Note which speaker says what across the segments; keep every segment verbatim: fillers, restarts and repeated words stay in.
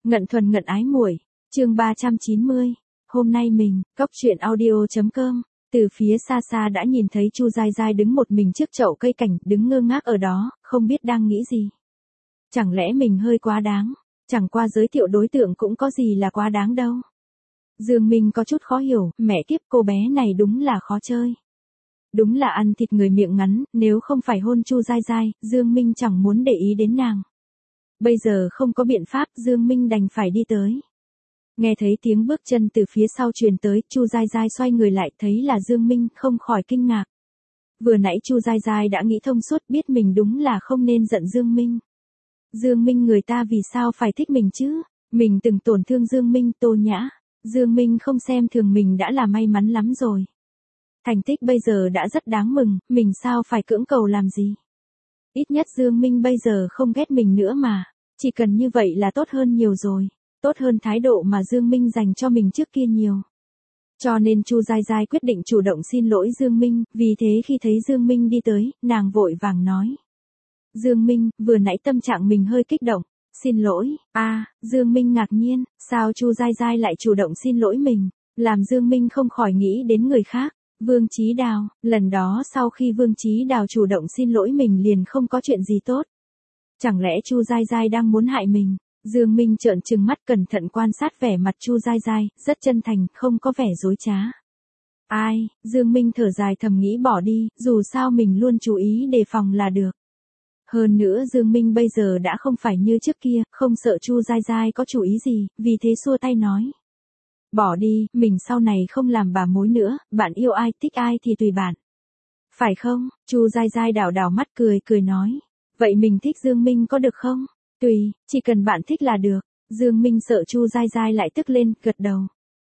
Speaker 1: Ngận thuần ngận ái muội, chương ba trăm chín mươi. Hôm nay mình, cóc truyện audio chấm com, từ phía xa xa đã nhìn thấy Chu Giai Giai đứng một mình trước chậu cây cảnh, đứng ngơ ngác ở đó, không biết đang nghĩ gì. Chẳng lẽ mình hơi quá đáng, chẳng qua giới thiệu đối tượng cũng có gì là quá đáng đâu. Dương Minh có chút khó hiểu, mẹ kiếp, cô bé này đúng là khó chơi. Đúng là ăn thịt người miệng ngắn, nếu không phải hôn Chu Giai Giai, Dương Minh chẳng muốn để ý đến nàng. Bây giờ không có biện pháp, Dương Minh đành phải đi tới. Nghe thấy tiếng bước chân từ phía sau truyền tới, Chu Giai Giai xoay người lại, thấy là Dương Minh, không khỏi kinh ngạc. Vừa nãy Chu Giai Giai đã nghĩ thông suốt, biết mình đúng là không nên giận Dương Minh. Dương Minh người ta vì sao phải thích mình chứ? Mình từng tổn thương Dương Minh, Tô Nhã. Dương Minh không xem thường mình đã là may mắn lắm rồi. Thành tích bây giờ đã rất đáng mừng, mình sao phải cưỡng cầu làm gì? Ít nhất Dương Minh bây giờ không ghét mình nữa mà. Chỉ cần như vậy là tốt hơn nhiều rồi. Tốt hơn thái độ mà Dương Minh dành cho mình trước kia nhiều. Cho nên Chu Giai Giai quyết định chủ động xin lỗi Dương Minh, vì thế khi thấy Dương Minh đi tới, nàng vội vàng nói. Dương Minh, vừa nãy tâm trạng mình hơi kích động, xin lỗi. A, à, Dương Minh ngạc nhiên, sao Chu Giai Giai lại chủ động xin lỗi mình, làm Dương Minh không khỏi nghĩ đến người khác. Vương Chí Đào, lần đó sau khi Vương Chí Đào chủ động xin lỗi mình liền không có chuyện gì tốt. Chẳng lẽ Chu Giai Giai đang muốn hại mình? Dương Minh trợn trừng mắt cẩn thận quan sát vẻ mặt Chu Giai Giai, rất chân thành, không có vẻ dối trá. Ai, Dương Minh thở dài thầm nghĩ bỏ đi, dù sao mình luôn chú ý đề phòng là được. Hơn nữa Dương Minh bây giờ đã không phải như trước kia, không sợ Chu Giai Giai có chủ ý gì, vì thế xua tay nói. Bỏ đi, mình sau này không làm bà mối nữa, bạn yêu ai, thích ai thì tùy bạn. Phải không? Chu Giai Giai đảo đảo mắt cười cười nói. Vậy mình thích Dương Minh có được không? Tùy, chỉ cần bạn thích là được. Dương Minh sợ Chu Giai Giai lại tức lên, gật đầu.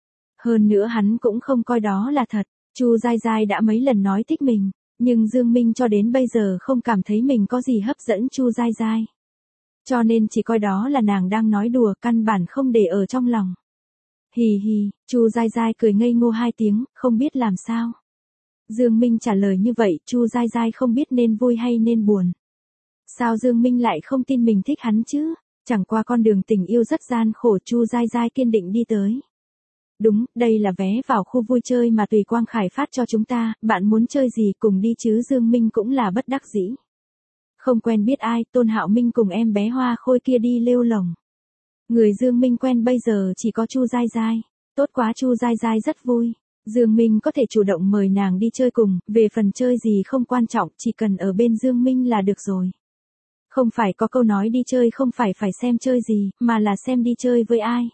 Speaker 1: Hơn nữa hắn cũng không coi đó là thật. Chu Giai Giai đã mấy lần nói thích mình, nhưng Dương Minh cho đến bây giờ không cảm thấy mình có gì hấp dẫn Chu Giai Giai. Cho nên chỉ coi đó là nàng đang nói đùa, căn bản không để ở trong lòng. Hì hì, Chu Giai Giai cười ngây ngô hai tiếng, không biết làm sao. Dương Minh trả lời như vậy, Chu Giai Giai không biết nên vui hay nên buồn. Sao Dương Minh lại không tin mình thích hắn chứ? Chẳng qua con đường tình yêu rất gian khổ, Chu Giai Giai kiên định đi tới. Đúng, đây là vé vào khu vui chơi mà Tùy Quang Khải phát cho chúng ta, bạn muốn chơi gì cùng đi chứ? Dương Minh cũng là bất đắc dĩ. Không quen biết ai, Tôn Hạo Minh cùng em bé Hoa Khôi kia đi lêu lồng. Người Dương Minh quen bây giờ chỉ có Chu Giai Giai. Tốt quá, Chu Giai Giai rất vui. Dương Minh có thể chủ động mời nàng đi chơi cùng, về phần chơi gì không quan trọng, chỉ cần ở bên Dương Minh là được rồi. Không phải có câu nói đi chơi không phải phải xem chơi gì, mà là xem đi chơi với ai.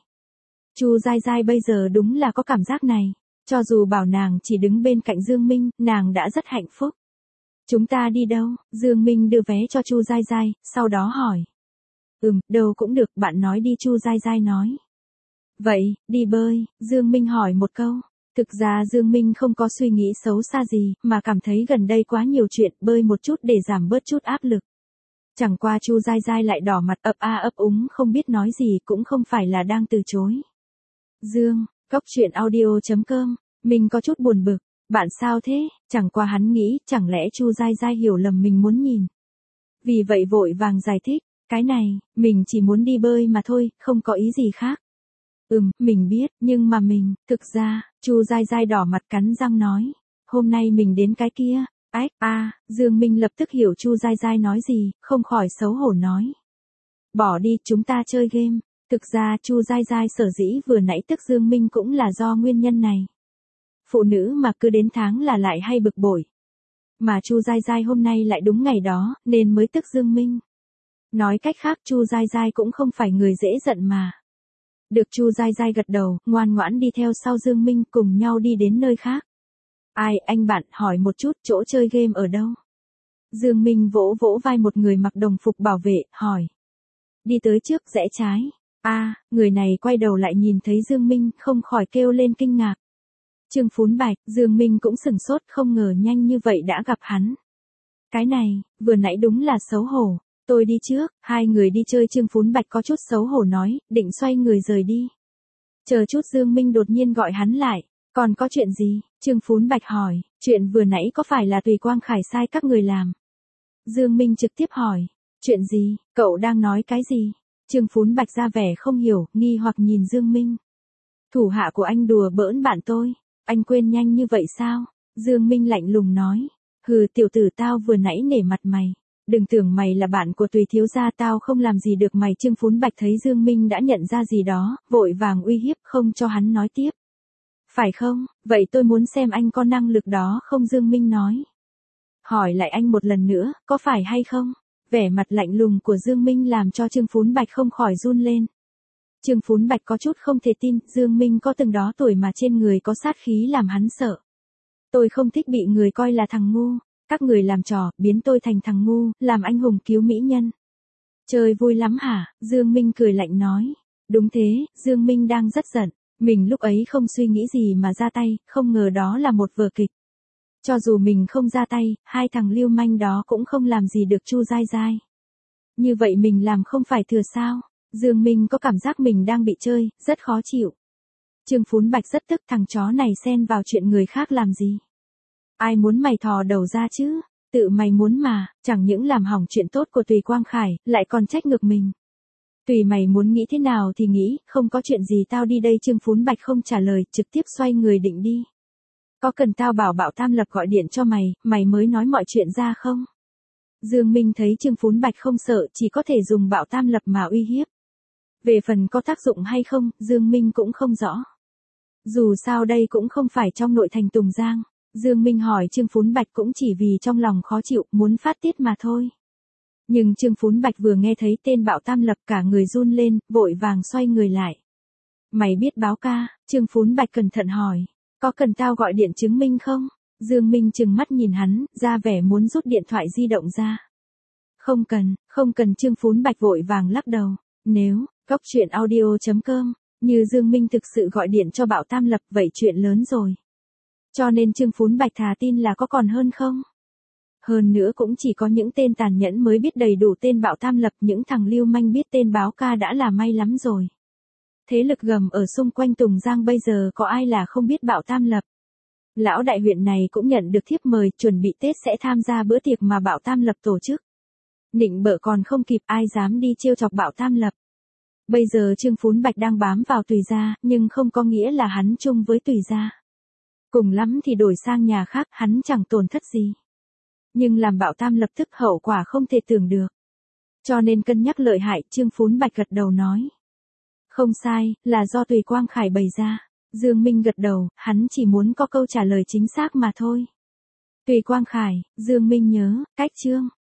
Speaker 1: Chu Giai Giai bây giờ đúng là có cảm giác này. Cho dù bảo nàng chỉ đứng bên cạnh Dương Minh, nàng đã rất hạnh phúc. Chúng ta đi đâu? Dương Minh đưa vé cho Chu Giai Giai, sau đó hỏi. Ừm, đâu cũng được, bạn nói đi, Chu Giai Giai nói. Vậy, đi bơi, Dương Minh hỏi một câu. Thực ra Dương Minh không có suy nghĩ xấu xa gì, mà cảm thấy gần đây quá nhiều chuyện, bơi một chút để giảm bớt chút áp lực. Chẳng qua Chu Giai Giai lại đỏ mặt ấp a ấp úng không biết nói gì, cũng không phải là đang từ chối. Dương, cóc truyện audio chấm com, mình có chút buồn bực, bạn sao thế? Chẳng qua hắn nghĩ, chẳng lẽ Chu Giai Giai hiểu lầm mình muốn nhìn. Vì vậy vội vàng giải thích, cái này, mình chỉ muốn đi bơi mà thôi, không có ý gì khác. Ừm, mình biết, nhưng mà mình, thực ra, Chu Giai Giai đỏ mặt cắn răng nói, hôm nay mình đến cái kia. Ách, a, à, Dương Minh lập tức hiểu Chu Giai Giai nói gì, không khỏi xấu hổ nói. Bỏ đi, chúng ta chơi game. Thực ra Chu Giai Giai sở dĩ vừa nãy tức Dương Minh cũng là do nguyên nhân này. Phụ nữ mà cứ đến tháng là lại hay bực bội. Mà Chu Giai Giai hôm nay lại đúng ngày đó, nên mới tức Dương Minh. Nói cách khác Chu Giai Giai cũng không phải người dễ giận mà. Được, Chu Giai Giai gật đầu, ngoan ngoãn đi theo sau Dương Minh cùng nhau đi đến nơi khác. Ai, anh bạn, hỏi một chút, chỗ chơi game ở đâu? Dương Minh vỗ vỗ vai một người mặc đồng phục bảo vệ, hỏi. Đi tới trước, rẽ trái. A, à, người này quay đầu lại nhìn thấy Dương Minh, không khỏi kêu lên kinh ngạc. Trương Phún Bạch, Dương Minh cũng sửng sốt, không ngờ nhanh như vậy đã gặp hắn. Cái này, vừa nãy đúng là xấu hổ. Tôi đi trước, hai người đi chơi. Trương Phún Bạch có chút xấu hổ nói, định xoay người rời đi. Chờ chút, Dương Minh đột nhiên gọi hắn lại. Còn có chuyện gì? Trương Phún Bạch hỏi, chuyện vừa nãy có phải là Tùy Quang Khải sai các người làm? Dương Minh trực tiếp hỏi, chuyện gì, cậu đang nói cái gì? Trương Phún Bạch ra vẻ không hiểu, nghi hoặc nhìn Dương Minh. Thủ hạ của anh đùa bỡn bạn tôi, anh quên nhanh như vậy sao? Dương Minh lạnh lùng nói. Hừ, tiểu tử, tao vừa nãy nể mặt mày. Đừng tưởng mày là bạn của Tùy thiếu gia, tao không làm gì được mày. Trương Phún Bạch thấy Dương Minh đã nhận ra gì đó, vội vàng uy hiếp không cho hắn nói tiếp. Phải không? Vậy tôi muốn xem anh có năng lực đó không? Dương Minh nói. Hỏi lại anh một lần nữa, có phải hay không? Vẻ mặt lạnh lùng của Dương Minh làm cho Trương Phún Bạch không khỏi run lên. Trương Phún Bạch có chút không thể tin, Dương Minh có từng đó tuổi mà trên người có sát khí làm hắn sợ. Tôi không thích bị người coi là thằng ngu, các người làm trò, biến tôi thành thằng ngu, làm anh hùng cứu mỹ nhân. Chơi vui lắm hả? Dương Minh cười lạnh nói. Đúng thế, Dương Minh đang rất giận, mình lúc ấy không suy nghĩ gì mà ra tay, không ngờ đó là một vở kịch. Cho dù mình không ra tay, hai thằng lưu manh đó cũng không làm gì được Chu Giai Giai. Như vậy mình làm không phải thừa sao? Dương Minh có cảm giác mình đang bị chơi, rất khó chịu. Trương Phún Bạch rất tức, thằng chó này xen vào chuyện người khác làm gì? Ai muốn mày thò đầu ra chứ? Tự mày muốn mà, chẳng những làm hỏng chuyện tốt của Tùy Quang Khải, lại còn trách ngược mình. Tùy mày muốn nghĩ thế nào thì nghĩ, không có chuyện gì, tao đi đây. Trương Phún Bạch không trả lời, trực tiếp xoay người định đi. Có cần tao bảo Bảo Tam Lập gọi điện cho mày, mày mới nói mọi chuyện ra không? Dương Minh thấy Trương Phún Bạch không sợ, chỉ có thể dùng Bảo Tam Lập mà uy hiếp. Về phần có tác dụng hay không, Dương Minh cũng không rõ. Dù sao đây cũng không phải trong nội thành Tùng Giang. Dương Minh hỏi Trương Phún Bạch cũng chỉ vì trong lòng khó chịu, muốn phát tiết mà thôi. Nhưng Trương Phún Bạch vừa nghe thấy tên Bảo Tam Lập cả người run lên, vội vàng xoay người lại. Mày biết báo ca? Trương Phún Bạch cẩn thận hỏi. Có cần tao gọi điện chứng minh không? Dương Minh trừng mắt nhìn hắn, ra vẻ muốn rút điện thoại di động ra. Không cần, không cần. Trương Phún Bạch vội vàng lắc đầu. Nếu, góc truyện audio chấm com, như Dương Minh thực sự gọi điện cho Bảo Tam Lập, vậy chuyện lớn rồi. Cho nên Trương Phún Bạch thà tin là có còn hơn không? Hơn nữa cũng chỉ có những tên tàn nhẫn mới biết đầy đủ tên Bảo Tam Lập, những thằng lưu manh biết tên báo ca đã là may lắm rồi. Thế lực gầm ở xung quanh Tùng Giang bây giờ có ai là không biết Bảo Tam Lập. Lão đại huyện này cũng nhận được thiếp mời, chuẩn bị Tết sẽ tham gia bữa tiệc mà Bảo Tam Lập tổ chức. Nịnh bợ còn không kịp, ai dám đi trêu chọc Bảo Tam Lập. Bây giờ Trương Phún Bạch đang bám vào Tùy gia, nhưng không có nghĩa là hắn chung với Tùy gia. Cùng lắm thì đổi sang nhà khác, hắn chẳng tổn thất gì. Nhưng làm Bảo Tam Lập tức hậu quả không thể tưởng được. Cho nên cân nhắc lợi hại, Trương Phún Bạch gật đầu nói. Không sai, là do Tùy Quang Khải bày ra. Dương Minh gật đầu, hắn chỉ muốn có câu trả lời chính xác mà thôi. Tùy Quang Khải, Dương Minh nhớ, cách chương.